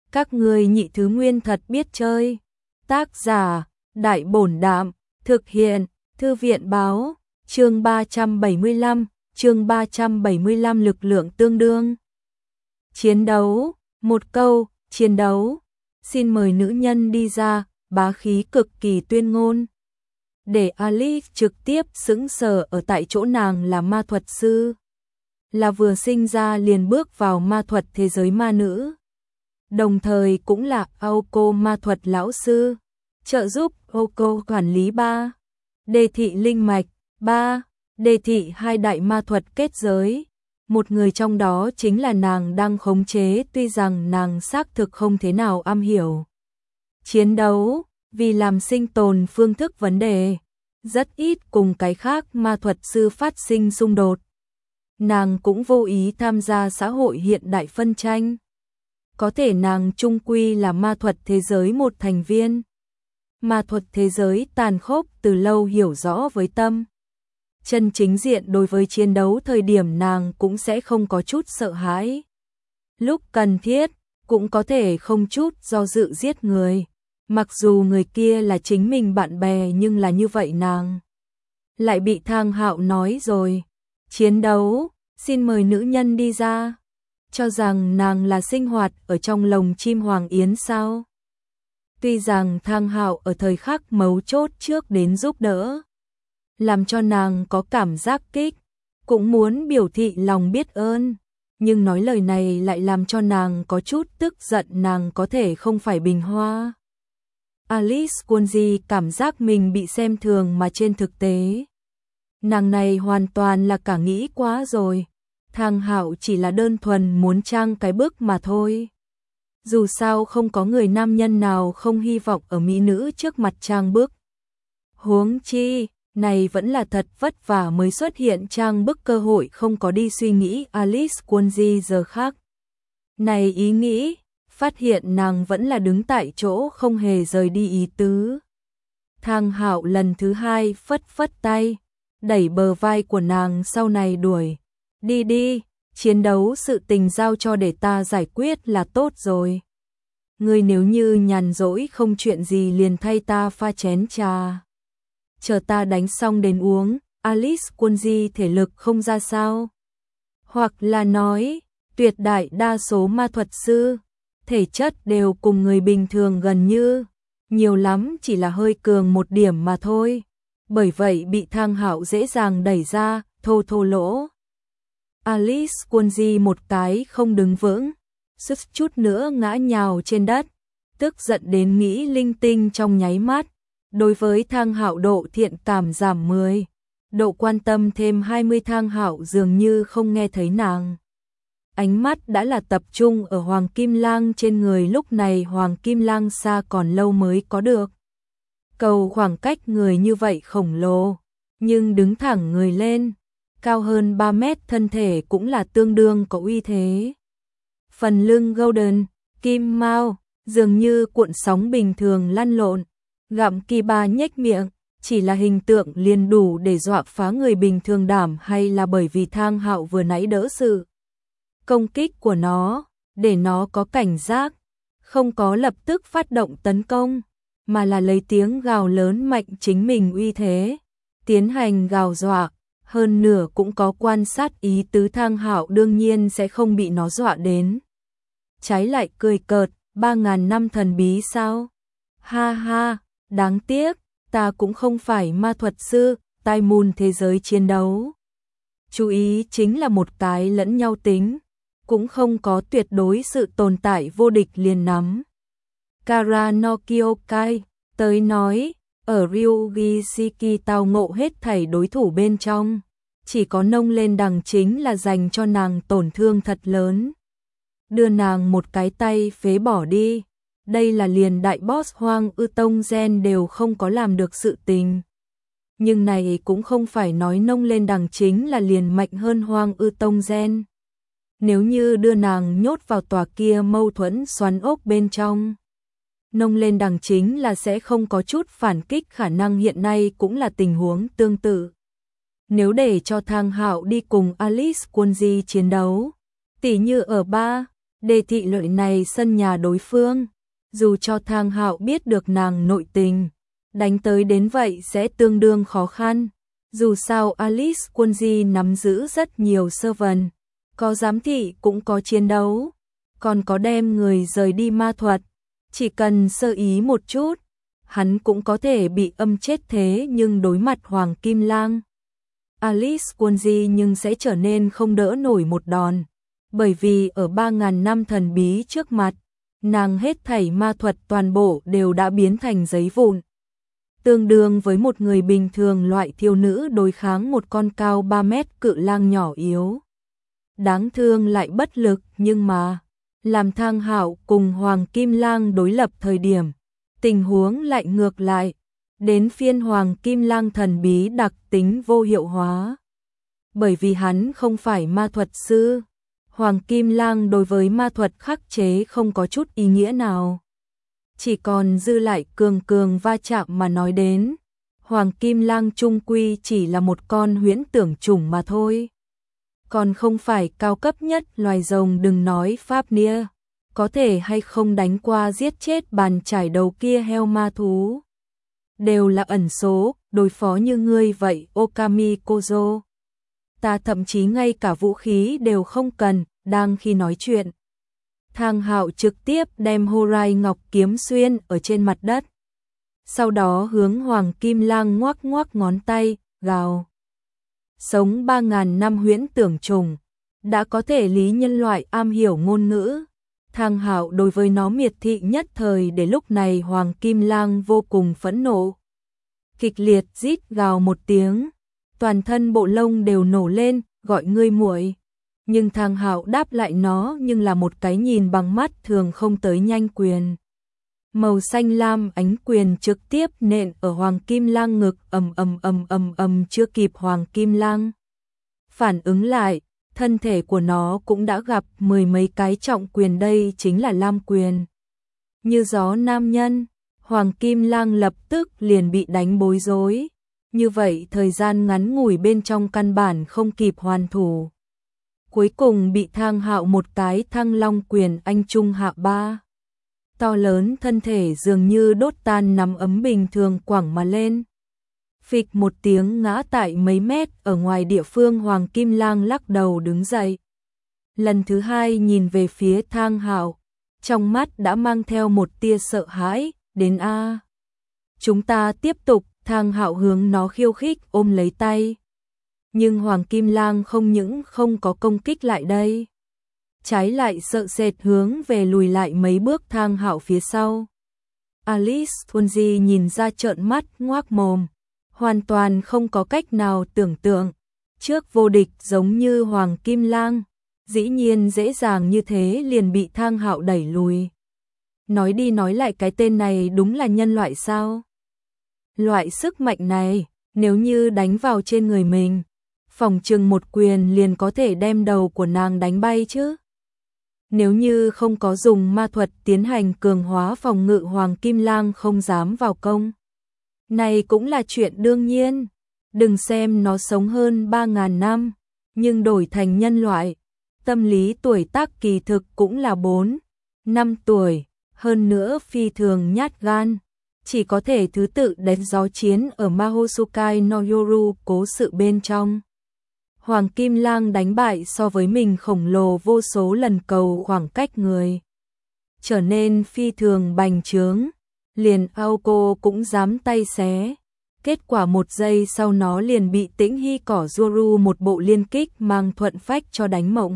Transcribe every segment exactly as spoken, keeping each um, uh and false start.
Các ngươi nhị thứ nguyên thật biết chơi. Tác giả, Đại Bổn Đạm, thực hiện, Thư viện Báo, chương ba trăm bảy mươi lăm, chương ba trăm bảy mươi lăm lực lượng tương đương. Chiến đấu, một câu, chiến đấu. Xin mời nữ nhân đi ra, bá khí cực kỳ tuyên ngôn. Để Alice trực tiếp sững sờ ở tại chỗ, nàng là ma thuật sư. Là vừa sinh ra liền bước vào ma thuật thế giới ma nữ. Đồng thời cũng là Aoko ma thuật lão sư, trợ giúp Aoko quản lý ba đề thị linh mạch, ba đề thị hai đại ma thuật kết giới. Một người trong đó chính là nàng đang khống chế, tuy rằng nàng xác thực không thế nào am hiểu chiến đấu, vì làm sinh tồn phương thức vấn đề, rất ít cùng cái khác ma thuật sư phát sinh xung đột. Nàng cũng vô ý tham gia xã hội hiện đại phân tranh. Có thể nàng chung quy là ma thuật thế giới một thành viên. Ma thuật thế giới tàn khốc từ lâu hiểu rõ với tâm. Chân chính diện đối với chiến đấu thời điểm nàng cũng sẽ không có chút sợ hãi. Lúc cần thiết, cũng có thể không chút do dự giết người. Mặc dù người kia là chính mình bạn bè, nhưng là như vậy nàng lại bị Thang Hạo nói rồi. Chiến đấu, xin mời nữ nhân đi ra. Cho rằng nàng là sinh hoạt ở trong lồng chim hoàng yến sao? Tuy rằng Thang Hạo ở thời khắc mấu chốt trước đến giúp đỡ, làm cho nàng có cảm giác kích, cũng muốn biểu thị lòng biết ơn, nhưng nói lời này lại làm cho nàng có chút tức giận. Nàng có thể không phải bình hoa. Alice Kunji cảm giác mình bị xem thường, mà trên thực tế nàng này hoàn toàn là cả nghĩ quá rồi. Thang Hạo chỉ là đơn thuần muốn trang cái bức mà thôi. Dù sao không có người nam nhân nào không hy vọng ở mỹ nữ trước mặt trang bức. Huống chi, này vẫn là thật vất vả mới xuất hiện trang bức cơ hội, không có đi suy nghĩ Alice Kunji giờ khác. Này ý nghĩ, phát hiện nàng vẫn là đứng tại chỗ không hề rời đi ý tứ. Thang Hạo lần thứ hai phất phất tay, đẩy bờ vai của nàng sau này đuổi. Đi đi, chiến đấu sự tình giao cho để ta giải quyết là tốt rồi. Ngươi nếu như nhàn rỗi không chuyện gì liền thay ta pha chén trà. Chờ ta đánh xong đến uống. Alice Kunji thể lực không ra sao. Hoặc là nói, tuyệt đại đa số ma thuật sư, thể chất đều cùng người bình thường gần như, nhiều lắm chỉ là hơi cường một điểm mà thôi. Bởi vậy bị Thang Hạo dễ dàng đẩy ra, thô thô lỗ. Alice Kunji một cái không đứng vững, suýt chút nữa ngã nhào trên đất, tức giận đến nghĩ linh tinh trong nháy mắt. Đối với Thang Hạo độ thiện cảm giảm mười, độ quan tâm thêm hai mươi. Thang Hạo dường như không nghe thấy nàng. Ánh mắt đã là tập trung ở Hoàng Kim Lang trên người. Lúc này Hoàng Kim Lang xa còn lâu mới có được cầu khoảng cách người như vậy khổng lồ, nhưng đứng thẳng người lên, cao hơn ba mét thân thể cũng là tương đương có uy thế. Phần lưng golden, kim mao, dường như cuộn sóng bình thường lăn lộn, gặm kỳ ba nhếch miệng, chỉ là hình tượng liền đủ để dọa phá người bình thường đảm, hay là bởi vì Thang Hạo vừa nãy đỡ sự công kích của nó, để nó có cảnh giác, không có lập tức phát động tấn công, mà là lấy tiếng gào lớn mạnh chính mình uy thế, tiến hành gào dọa. Hơn nửa cũng có quan sát ý tứ. Thang Hạo đương nhiên sẽ không bị nó dọa đến, trái lại cười cợt. Ba ngàn năm thần bí sao? Ha ha, đáng tiếc, ta cũng không phải ma thuật sư. Tai mùn thế giới chiến đấu, chú ý chính là một cái lẫn nhau tính, cũng không có tuyệt đối sự tồn tại vô địch liền nắm. Kara no Kyokai tới nói, ở Ryugi Shiki tao ngộ hết thảy đối thủ bên trong, chỉ có nông lên đằng chính là dành cho nàng tổn thương thật lớn, đưa nàng một cái tay phế bỏ đi. Đây là liền đại boss Hoang Ư Tông Gen đều không có làm được sự tình. Nhưng này cũng không phải nói nông lên đằng chính là liền mạnh hơn Hoang Ư Tông Gen. Nếu như đưa nàng nhốt vào tòa kia mâu thuẫn xoắn ốc bên trong, nông lên đằng chính là sẽ không có chút phản kích khả năng. Hiện nay cũng là tình huống tương tự. Nếu để cho Thang Hạo đi cùng Alice Kunji chiến đấu, tỉ như ở ba Đề thị lợi này sân nhà đối phương, dù cho Thang Hạo biết được nàng nội tình, đánh tới đến vậy sẽ tương đương khó khăn. Dù sao Alice Quân nắm giữ rất nhiều servant, có giám thị cũng có chiến đấu, còn có đem người rời đi ma thuật, chỉ cần sơ ý một chút, hắn cũng có thể bị âm chết. Thế nhưng đối mặt Hoàng Kim Lang, Alice Quân nhưng sẽ trở nên không đỡ nổi một đòn, bởi vì ở ba ngàn năm thần bí trước mặt, nàng hết thảy ma thuật toàn bộ đều đã biến thành giấy vụn. Tương đương với một người bình thường loại thiếu nữ đối kháng một con cao ba mét cự lang nhỏ yếu. Đáng thương lại bất lực, nhưng mà làm Thang Hạo cùng Hoàng Kim Lang đối lập thời điểm, tình huống lại ngược lại, đến phiên Hoàng Kim Lang thần bí đặc tính vô hiệu hóa. Bởi vì hắn không phải ma thuật sư, Hoàng Kim Lang đối với ma thuật khắc chế không có chút ý nghĩa nào. Chỉ còn dư lại cường cường va chạm mà nói đến, Hoàng Kim Lang trung quy chỉ là một con huyễn tưởng chủng mà thôi. Còn không phải cao cấp nhất loài rồng, đừng nói Fafnir, có thể hay không đánh qua giết chết bàn trải đầu kia heo ma thú. Đều là ẩn số, đối phó như ngươi vậy Okami Kozo. Ta thậm chí ngay cả vũ khí đều không cần. Đang khi nói chuyện, Thang Hạo trực tiếp đem Horai Ngọc kiếm xuyên ở trên mặt đất. Sau đó hướng Hoàng Kim Lang ngoắc ngoắc ngón tay, gào. Sống ba ngàn năm huyễn tưởng trùng, đã có thể lý nhân loại am hiểu ngôn ngữ. Thang Hạo đối với nó miệt thị nhất thời, để lúc này Hoàng Kim Lang vô cùng phẫn nộ. Kịch liệt rít gào một tiếng, toàn thân bộ lông đều nổ lên, gọi ngươi muội. Nhưng Thang Hạo đáp lại nó nhưng là một cái nhìn bằng mắt thường không tới nhanh quyền. Màu xanh lam ánh quyền trực tiếp nện ở Hoàng Kim Lang ngực, ầm ầm ầm ầm ầm, chưa kịp Hoàng Kim Lang phản ứng lại, thân thể của nó cũng đã gặp mười mấy cái trọng quyền, đây chính là lam quyền. Như gió nam nhân, Hoàng Kim Lang lập tức liền bị đánh bối rối. Như vậy thời gian ngắn ngủi bên trong căn bản không kịp hoàn thủ. Cuối cùng bị Thang Hạo một cái Thăng Long quyền anh trung hạ ba. To lớn thân thể dường như đốt tan nắm ấm bình thường quẳng mà lên. Phịch một tiếng ngã tại mấy mét ở ngoài địa phương. Hoàng Kim Lang lắc đầu đứng dậy. Lần thứ hai nhìn về phía Thang Hạo, trong mắt đã mang theo một tia sợ hãi, đến a. Chúng ta tiếp tục. Thang Hạo hướng nó khiêu khích, ôm lấy tay. Nhưng Hoàng Kim Lang không những không có công kích lại đây, trái lại sợ sệt hướng về lùi lại mấy bước Thang Hạo phía sau. Alice Tunji nhìn ra trợn mắt ngoác mồm, hoàn toàn không có cách nào tưởng tượng, trước vô địch giống như Hoàng Kim Lang, dĩ nhiên dễ dàng như thế liền bị Thang Hạo đẩy lùi. Nói đi nói lại cái tên này đúng là nhân loại sao? Loại sức mạnh này, nếu như đánh vào trên người mình, phòng chừng một quyền liền có thể đem đầu của nàng đánh bay chứ. Nếu như không có dùng ma thuật tiến hành cường hóa phòng ngự, Hoàng Kim Lang không dám vào công. Này cũng là chuyện đương nhiên. Đừng xem nó sống hơn ba ngàn năm, nhưng đổi thành nhân loại, tâm lý tuổi tác kỳ thực cũng là bốn, năm tuổi, hơn nữa phi thường nhát gan. Chỉ có thể thứ tự đánh gió chiến ở Mahosukai no Yoru cố sự bên trong. Hoàng Kim Lang đánh bại so với mình khổng lồ vô số lần cầu khoảng cách người, trở nên phi thường bành trướng, liền Aoko cũng dám tay xé. Kết quả một giây sau nó liền bị Tĩnh Hy Cỏ Yoru một bộ liên kích mang thuận phách cho đánh mộng.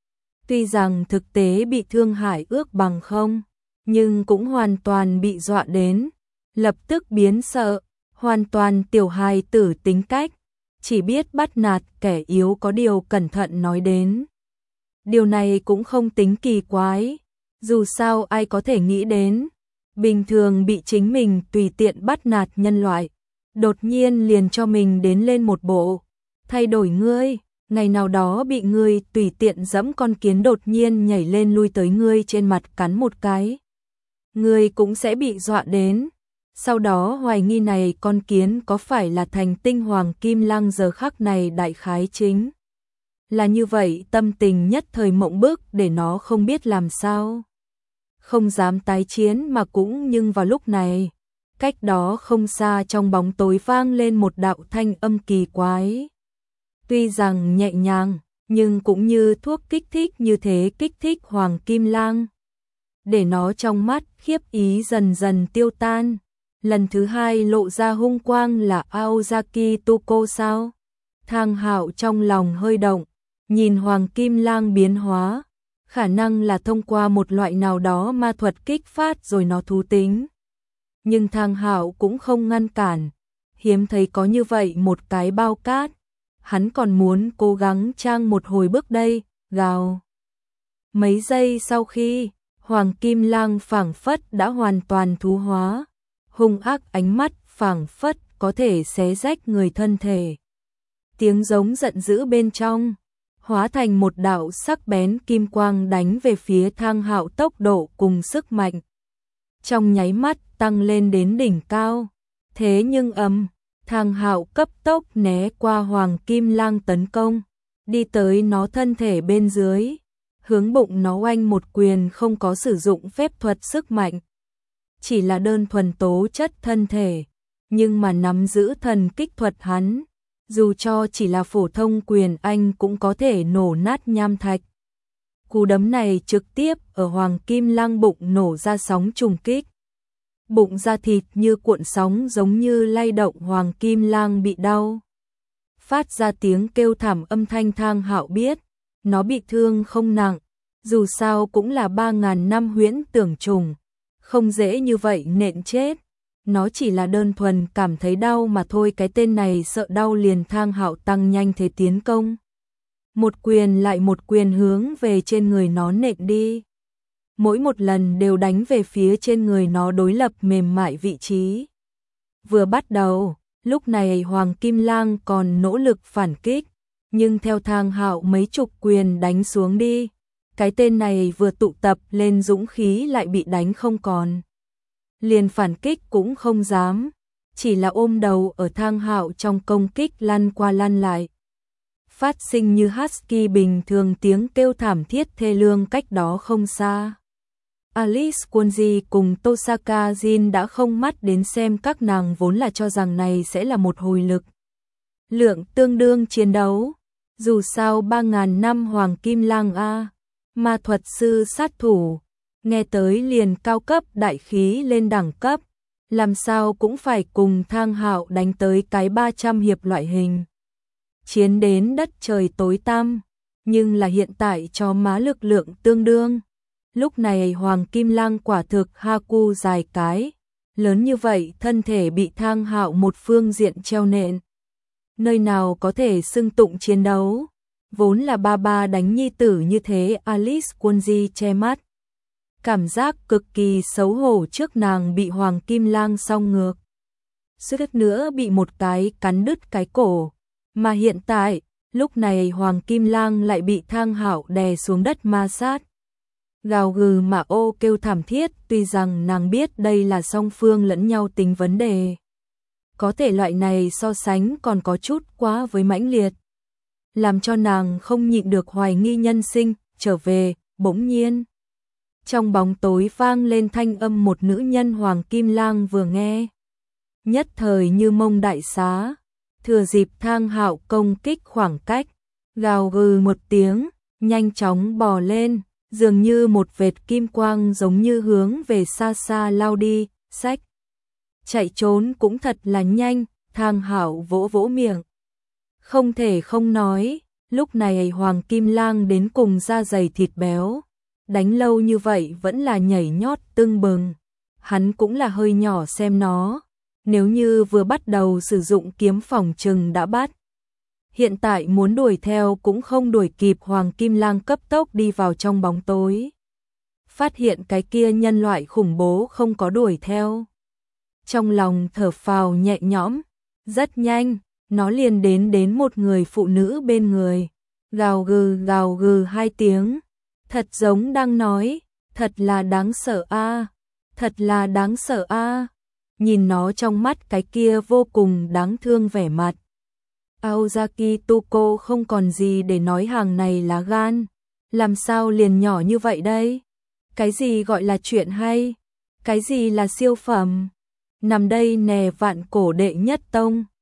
Tuy rằng thực tế bị thương hại ước bằng không, nhưng cũng hoàn toàn bị dọa đến, lập tức biến sợ, hoàn toàn tiểu hài tử tính cách, chỉ biết bắt nạt kẻ yếu, có điều cẩn thận nói đến. Điều này cũng không tính kỳ quái, dù sao ai có thể nghĩ đến, bình thường bị chính mình tùy tiện bắt nạt nhân loại, đột nhiên liền cho mình đến lên một bộ, thay đổi ngươi, ngày nào đó bị ngươi tùy tiện dẫm con kiến đột nhiên nhảy lên lui tới ngươi trên mặt cắn một cái. Ngươi cũng sẽ bị dọa đến. Sau đó hoài nghi này con kiến có phải là thành tinh Hoàng Kim Lang, giờ khắc này đại khái chính Là như vậy, tâm tình nhất thời mộng bức để nó không biết làm sao. Không dám tái chiến mà cũng nhưng vào lúc này, cách đó không xa trong bóng tối vang lên một đạo thanh âm kỳ quái. Tuy rằng nhẹ nhàng, nhưng cũng như thuốc kích thích như thế kích thích Hoàng Kim Lang. Để nó trong mắt khiếp ý dần dần tiêu tan. Lần thứ hai lộ ra hung quang là Aozaki Tuko sao? Thang Hạo trong lòng hơi động, nhìn Hoàng Kim Lang biến hóa, khả năng là thông qua một loại nào đó ma thuật kích phát rồi nó thú tính. Nhưng Thang Hạo cũng không ngăn cản, hiếm thấy có như vậy một cái bao cát. Hắn còn muốn cố gắng trang một hồi bước đây, gào. Mấy giây sau khi, Hoàng Kim Lang phảng phất đã hoàn toàn thú hóa, hung ác ánh mắt phảng phất có thể xé rách người thân thể. Tiếng giống giận dữ bên trong, hóa thành một đạo sắc bén kim quang đánh về phía Thang Hạo, tốc độ cùng sức mạnh. Trong nháy mắt tăng lên đến đỉnh cao, thế nhưng ầm, Thang Hạo cấp tốc né qua Hoàng Kim Lang tấn công, đi tới nó thân thể bên dưới, hướng bụng nó oanh một quyền, không có sử dụng phép thuật sức mạnh. Chỉ là đơn thuần tố chất thân thể, nhưng mà nắm giữ thần kích thuật hắn, dù cho chỉ là phổ thông quyền anh cũng có thể nổ nát nham thạch. Cú đấm này trực tiếp ở Hoàng Kim Lang bụng nổ ra sóng trùng kích. Bụng da thịt như cuộn sóng giống như lay động, Hoàng Kim Lang bị đau. Phát ra tiếng kêu thảm âm thanh. Thang Hạo biết, nó bị thương không nặng, dù sao cũng là ba ngàn năm huyễn tưởng trùng, không dễ như vậy nện chết. Nó chỉ là đơn thuần cảm thấy đau mà thôi, cái tên này sợ đau liền. Thang Hạo tăng nhanh thế tiến công. Một quyền lại một quyền hướng về trên người nó nện đi. Mỗi một lần đều đánh về phía trên người nó, đối lập mềm mại vị trí. Vừa bắt đầu, lúc này Hoàng Kim Lang còn nỗ lực phản kích, nhưng theo Thang Hạo mấy chục quyền đánh xuống đi, cái tên này vừa tụ tập lên dũng khí lại bị đánh không còn. Liền phản kích cũng không dám, chỉ là ôm đầu ở Thang Hạo trong công kích lăn qua lăn lại. Phát sinh như husky bình thường tiếng kêu thảm thiết thê lương cách đó không xa. Alice Kunji cùng Tosaka Jin đã không mắt đến xem, các nàng vốn là cho rằng này sẽ là một hồi lực lượng tương đương chiến đấu. Dù sao ba ngàn năm Hoàng Kim Lang a, ma thuật sư sát thủ, nghe tới liền cao cấp đại khí lên đẳng cấp, làm sao cũng phải cùng Thang Hạo đánh tới cái ba trăm hiệp loại hình. Chiến đến đất trời tối tăm, nhưng là hiện tại cho má lực lượng tương đương. Lúc này Hoàng Kim Lang quả thực Haku dài cái, lớn như vậy thân thể bị Thang Hạo một phương diện treo nện. Nơi nào có thể xưng tụng chiến đấu, vốn là ba ba đánh nhi tử như thế. Alice Kunji che mắt, cảm giác cực kỳ xấu hổ trước nàng bị Hoàng Kim Lang song ngược, suýt nữa bị một cái cắn đứt cái cổ. Mà hiện tại, lúc này Hoàng Kim Lang lại bị Thang Hạo đè xuống đất ma sát. Gào gừ mà ô kêu thảm thiết, tuy rằng nàng biết đây là song phương lẫn nhau tính vấn đề. Có thể loại này so sánh còn có chút quá với mãnh liệt, làm cho nàng không nhịn được hoài nghi nhân sinh. Trở về, bỗng nhiên trong bóng tối vang lên thanh âm một nữ nhân. Hoàng Kim Lang vừa nghe, nhất thời như mông đại xá, thừa dịp Thang Hạo công kích khoảng cách, gào gừ một tiếng, nhanh chóng bò lên, dường như một vệt kim quang giống như hướng về xa xa lao đi. Sách, chạy trốn cũng thật là nhanh. Thang Hạo vỗ vỗ miệng, không thể không nói, lúc này Hoàng Kim Lang đến cùng da dày thịt béo, đánh lâu như vậy vẫn là nhảy nhót tưng bừng. Hắn cũng là hơi nhỏ xem nó, nếu như vừa bắt đầu sử dụng kiếm phòng trừng đã bắt. Hiện tại muốn đuổi theo cũng không đuổi kịp. Hoàng Kim Lang cấp tốc đi vào trong bóng tối, phát hiện cái kia nhân loại khủng bố không có đuổi theo. Trong lòng thở phào nhẹ nhõm, rất nhanh, nó liền đến đến một người phụ nữ bên người, gào gừ gào gừ hai tiếng, thật giống đang nói, thật là đáng sợ a, thật là đáng sợ a. Nhìn nó trong mắt cái kia vô cùng đáng thương vẻ mặt, Aozaki Tuko không còn gì để nói, hàng này lá gan. Làm sao liền nhỏ như vậy đây? Cái gì gọi là chuyện hay? Cái gì là siêu phẩm? Nằm đây nè, vạn cổ đệ nhất tông.